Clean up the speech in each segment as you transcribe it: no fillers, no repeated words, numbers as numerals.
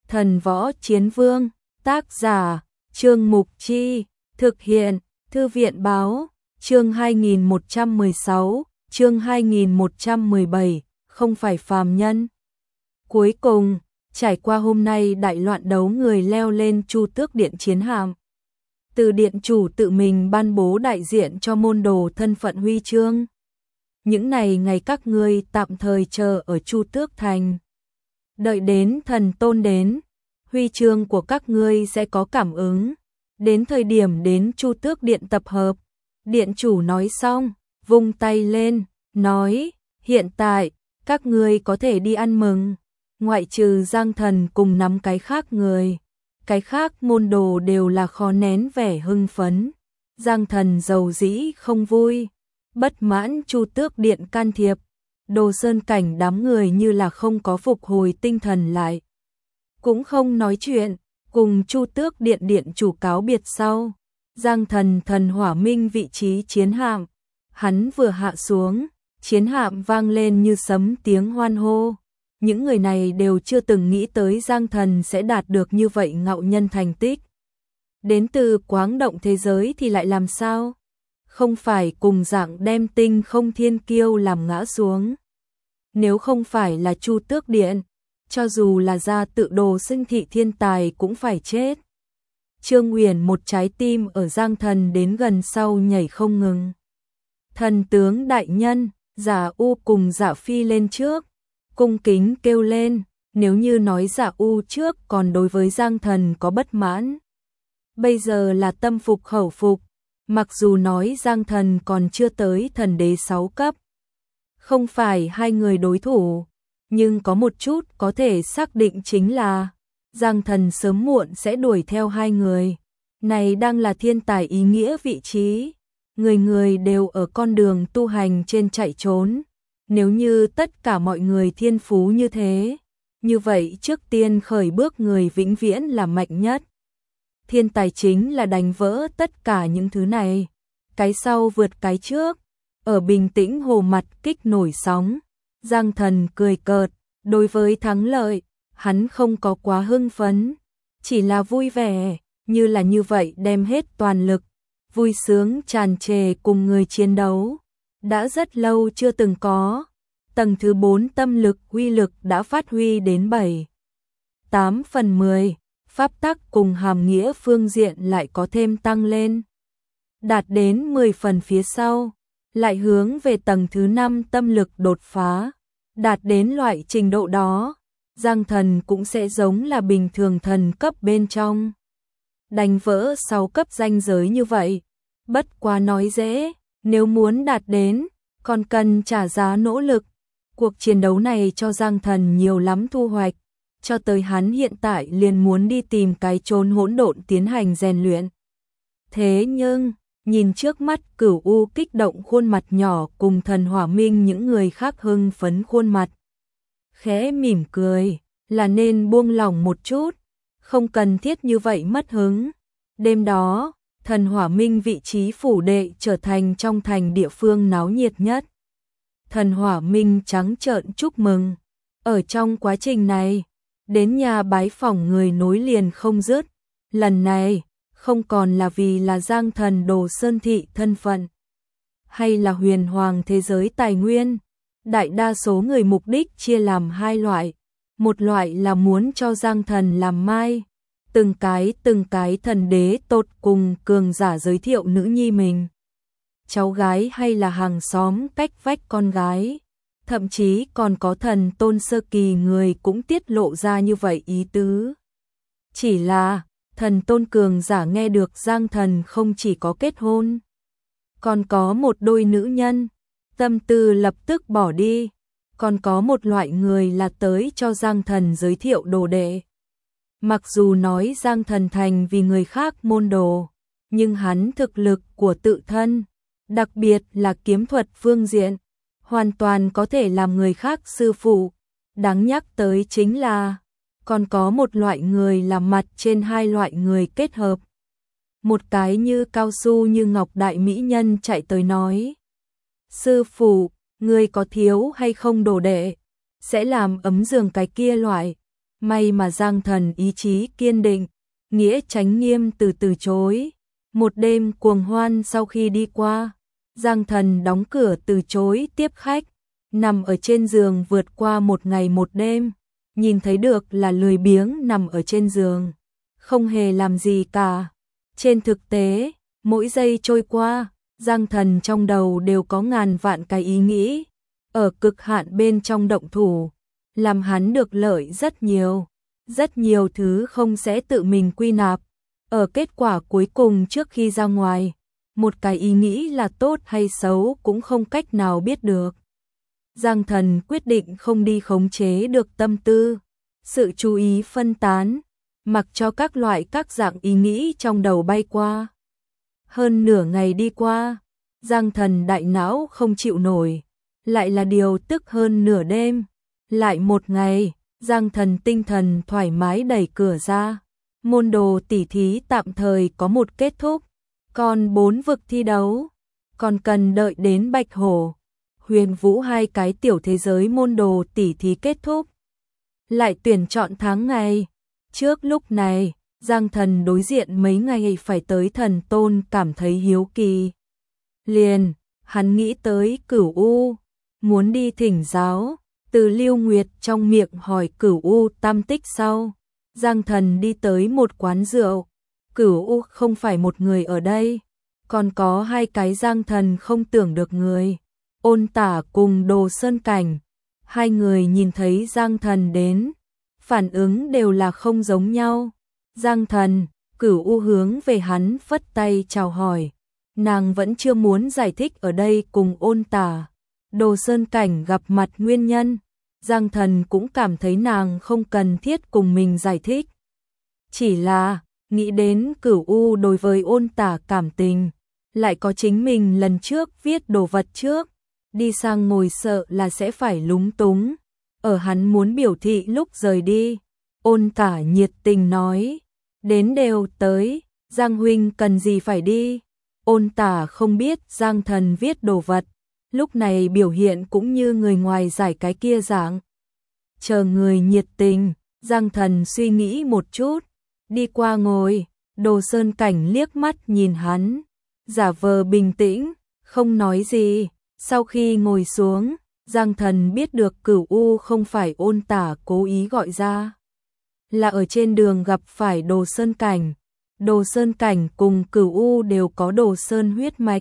Thần Võ Chiến Vương, tác giả, Trương Mục Chi, thực hiện, Thư viện Báo, chương 2116, chương 2117, không phải phàm nhân. Cuối cùng, trải qua hôm nay đại loạn đấu người leo lên Chu Tước Điện chiến hạm. Từ điện chủ tự mình ban bố đại diện cho môn đồ thân phận huy chương. Những này ngày các ngươi tạm thời chờ ở Chu Tước Thành. Đợi đến thần tôn đến, huy chương của các ngươi sẽ có cảm ứng. Đến thời điểm đến Chu Tước Điện tập hợp, điện chủ nói xong, vung tay lên, nói, hiện tại, các ngươi có thể đi ăn mừng. Ngoại trừ Giang Thần cùng nắm cái khác người. Cái khác môn đồ đều là khó nén vẻ hưng phấn. Giang Thần giàu dĩ không vui, bất mãn Chu Tước Điện can thiệp. Đồ Sơn Cảnh đám người như là không có phục hồi tinh thần lại. Cũng không nói chuyện, cùng Chu Tước Điện điện chủ cáo biệt sau. Giang Thần thần hỏa minh vị trí chiến hạm. Hắn vừa hạ xuống, chiến hạm vang lên như sấm tiếng hoan hô. Những người này đều chưa từng nghĩ tới Giang Thần sẽ đạt được như vậy ngạo nhân thành tích. Đến từ quáng động thế giới thì lại làm sao? Không phải cùng dạng đem tinh không thiên kiêu làm ngã xuống. Nếu không phải là Chu Tước Điện, cho dù là gia tự đồ sinh thị thiên tài cũng phải chết. Trương Uyển một trái tim ở Giang Thần đến gần sau nhảy không ngừng. Thần tướng đại nhân, Giả U cùng Giả Phi lên trước. Cung kính kêu lên, nếu như nói Giả U trước còn đối với Giang Thần có bất mãn. Bây giờ là tâm phục khẩu phục, mặc dù nói Giang Thần còn chưa tới thần đế 6 cấp. Không phải hai người đối thủ, nhưng có một chút có thể xác định chính là Giang Thần sớm muộn sẽ đuổi theo hai người. Này đang là thiên tài ý nghĩa vị trí, người người đều ở con đường tu hành trên chạy trốn. Nếu như tất cả mọi người thiên phú như thế, như vậy trước tiên khởi bước người vĩnh viễn là mạnh nhất. Thiên tài chính là đánh vỡ tất cả những thứ này. Cái sau vượt cái trước, ở bình tĩnh hồ mặt kích nổi sóng. Giang Thần cười cợt, đối với thắng lợi, hắn không có quá hưng phấn, chỉ là vui vẻ, như là như vậy đem hết toàn lực, vui sướng tràn trề cùng người chiến đấu. Đã rất lâu chưa từng có, tầng thứ 4 tâm lực uy lực đã phát huy đến 7/8/10, pháp tắc cùng hàm nghĩa phương diện lại có thêm tăng lên. Đạt đến 10 phần phía sau, lại hướng về tầng thứ 5 tâm lực đột phá. Đạt đến loại trình độ đó, Giang Thần cũng sẽ giống là bình thường thần cấp bên trong. Đánh vỡ 6 cấp ranh giới như vậy, bất quá nói dễ, nếu muốn đạt đến, còn cần trả giá nỗ lực. Cuộc chiến đấu này cho Giang Thần nhiều lắm thu hoạch, cho tới hắn hiện tại liền muốn đi tìm cái chốn hỗn độn tiến hành rèn luyện. Thế nhưng, nhìn trước mắt Cửu U kích động khuôn mặt nhỏ cùng Thần Hỏa Minh những người khác hưng phấn khuôn mặt. Khẽ mỉm cười, là nên buông lỏng một chút, không cần thiết như vậy mất hứng. Đêm đó, Thần Hỏa Minh vị trí phủ đệ trở thành trong thành địa phương náo nhiệt nhất. Thần Hỏa Minh trắng trợn chúc mừng. Ở trong quá trình này, đến nhà bái phỏng người nối liền không dứt. Lần này, không còn là vì là Giang Thần Đồ Sơn Thị thân phận, hay là huyền hoàng thế giới tài nguyên. Đại đa số người mục đích chia làm hai loại. Một loại là muốn cho Giang Thần làm mai. Từng cái thần đế tột cùng cường giả giới thiệu nữ nhi mình. Cháu gái hay là hàng xóm cách vách con gái. Thậm chí còn có thần tôn sơ kỳ người cũng tiết lộ ra như vậy ý tứ. Chỉ là, thần tôn cường giả nghe được Giang Thần không chỉ có kết hôn, còn có một đôi nữ nhân, tâm tư lập tức bỏ đi. Còn có một loại người là tới cho Giang Thần giới thiệu đồ đệ. Mặc dù nói Giang Thần thành vì người khác môn đồ, nhưng hắn thực lực của tự thân, đặc biệt là kiếm thuật phương diện, hoàn toàn có thể làm người khác sư phụ. Đáng nhắc tới chính là, còn có một loại người là mặt trên hai loại người kết hợp. Một cái như cao su như ngọc đại mỹ nhân chạy tới nói, sư phụ, người có thiếu hay không đồ đệ, sẽ làm ấm giường cái kia loại. May mà Giang Thần ý chí kiên định, nghĩa chánh nghiêm từ chối. Một đêm cuồng hoan sau khi đi qua, Giang Thần đóng cửa từ chối tiếp khách, nằm ở trên giường vượt qua một ngày một đêm, nhìn thấy được là lười biếng nằm ở trên giường, không hề làm gì cả. Trên thực tế, mỗi giây trôi qua, Giang Thần trong đầu đều có ngàn vạn cái ý nghĩ, ở cực hạn bên trong động thủ, làm hắn được lợi rất nhiều thứ không sẽ tự mình quy nạp. Ở kết quả cuối cùng trước khi ra ngoài, một cái ý nghĩ là tốt hay xấu cũng không cách nào biết được. Giang Thần quyết định không đi khống chế được tâm tư, sự chú ý phân tán, mặc cho các dạng ý nghĩ trong đầu bay qua. Hơn nửa ngày đi qua, Giang Thần đại não không chịu nổi, lại là điều tức hơn nửa đêm. Lại một ngày, Giang Thần tinh thần thoải mái đẩy cửa ra. Môn đồ tỉ thí tạm thời có một kết thúc, còn 4 vực thi đấu, còn cần đợi đến Bạch Hổ, Huyền Vũ hai cái tiểu thế giới môn đồ tỉ thí kết thúc. Lại tuyển chọn tháng ngày. Trước lúc này, Giang Thần đối diện mấy ngày phải tới Thần Tôn cảm thấy hiếu kỳ. Liền, hắn nghĩ tới Cửu U, muốn đi thỉnh giáo, từ Lưu Nguyệt trong miệng hỏi Cửu U tam tích sau. Giang Thần đi tới một quán rượu, Cửu U không phải một người ở đây, còn có hai cái Giang Thần không tưởng được người, Ôn Tả cùng Đồ Sơn Cảnh. Hai người nhìn thấy Giang Thần đến, phản ứng đều là không giống nhau. Giang Thần, Cửu U hướng về hắn phất tay chào hỏi, nàng vẫn chưa muốn giải thích ở đây cùng Ôn Tả, Đồ Sơn Cảnh gặp mặt nguyên nhân. Giang Thần cũng cảm thấy nàng không cần thiết cùng mình giải thích. Chỉ là, nghĩ đến Cửu U đối với Ôn Tả cảm tình, lại có chính mình lần trước viết đồ vật trước, đi sang ngồi sợ là sẽ phải lúng túng. Ở hắn muốn biểu thị lúc rời đi, Ôn Tả nhiệt tình nói, đến đều tới, Giang huynh cần gì phải đi. Ôn Tả không biết Giang Thần viết đồ vật, lúc này biểu hiện cũng như người ngoài giải cái kia dạng. Chờ người nhiệt tình, Giang Thần suy nghĩ một chút, đi qua ngồi. Đồ Sơn Cảnh liếc mắt nhìn hắn, giả vờ bình tĩnh, không nói gì. Sau khi ngồi xuống, Giang Thần biết được Cửu U không phải Ôn Tả cố ý gọi ra, là ở trên đường gặp phải Đồ Sơn Cảnh. Đồ Sơn Cảnh cùng Cửu U đều có Đồ Sơn huyết mạch.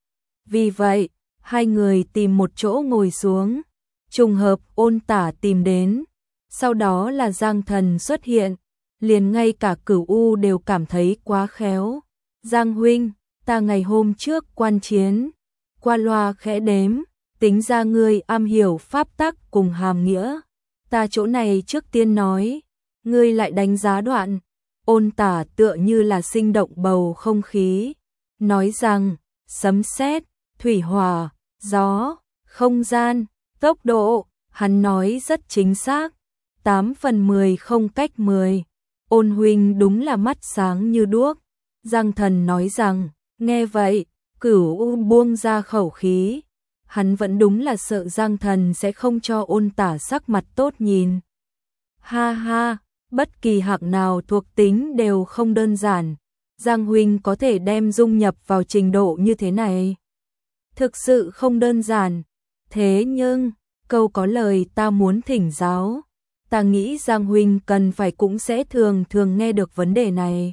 Vì vậy, hai người tìm một chỗ ngồi xuống, trùng hợp Ôn Tả tìm đến, sau đó là Giang Thần xuất hiện, liền ngay cả Cửu U đều cảm thấy quá khéo. Giang huynh, ta ngày hôm trước quan chiến, qua loa khẽ đếm, tính ra ngươi am hiểu pháp tắc cùng hàm nghĩa, ta chỗ này trước tiên nói, ngươi lại đánh giá đoạn. Ôn Tả tựa như là sinh động bầu không khí, nói rằng, sấm sét, thủy hỏa, gió, không gian, tốc độ, hắn nói rất chính xác, 8 phần 10 không cách 10. Ôn huynh đúng là mắt sáng như đuốc. Giang Thần nói rằng, nghe vậy, Cửu U buông ra khẩu khí, hắn vẫn đúng là sợ Giang Thần sẽ không cho Ôn Tả sắc mặt tốt nhìn. Ha ha, bất kỳ hạng nào thuộc tính đều không đơn giản, Giang huynh có thể đem dung nhập vào trình độ như thế này, thực sự không đơn giản. Thế nhưng, câu có lời ta muốn thỉnh giáo, ta nghĩ Giang huynh cần phải cũng sẽ thường nghe được vấn đề này.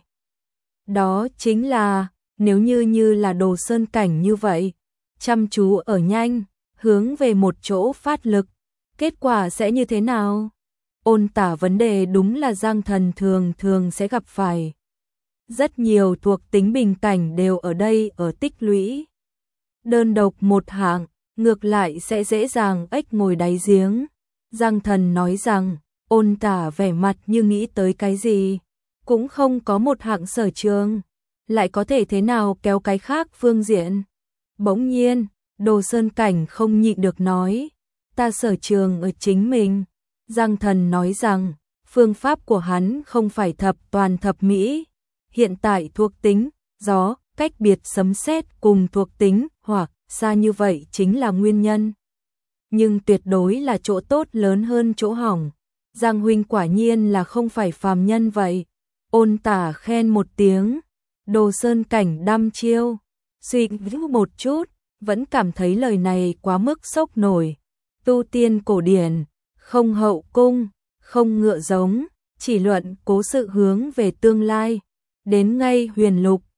Đó chính là, nếu như là Đồ Sơn Cảnh như vậy, chăm chú ở nhanh, hướng về một chỗ phát lực, kết quả sẽ như thế nào? Ôn Tả vấn đề đúng là Giang Thần thường sẽ gặp phải. Rất nhiều thuộc tính bình cảnh đều ở đây ở tích lũy. Đơn độc một hạng, ngược lại sẽ dễ dàng ếch ngồi đáy giếng. Giang Thần nói rằng, Ôn Tả vẻ mặt như nghĩ tới cái gì, cũng không có một hạng sở trường, lại có thể thế nào kéo cái khác phương diện. Bỗng nhiên, Đồ Sơn Cảnh không nhịn được nói, ta sở trường ở chính mình. Giang Thần nói rằng, phương pháp của hắn không phải thập toàn thập mỹ, hiện tại thuộc tính, gió, cách biệt sấm sét cùng thuộc tính, hoặc xa như vậy chính là nguyên nhân. Nhưng tuyệt đối là chỗ tốt lớn hơn chỗ hỏng. Giang huynh quả nhiên là không phải phàm nhân vậy. Ôn Tả khen một tiếng. Đồ Sơn Cảnh đăm chiêu, suy nghĩ một chút, vẫn cảm thấy lời này quá mức sốc nổi. Tu tiên cổ điển, không hậu cung, không ngựa giống, chỉ luận cố sự hướng về tương lai. Đến ngay huyền lục,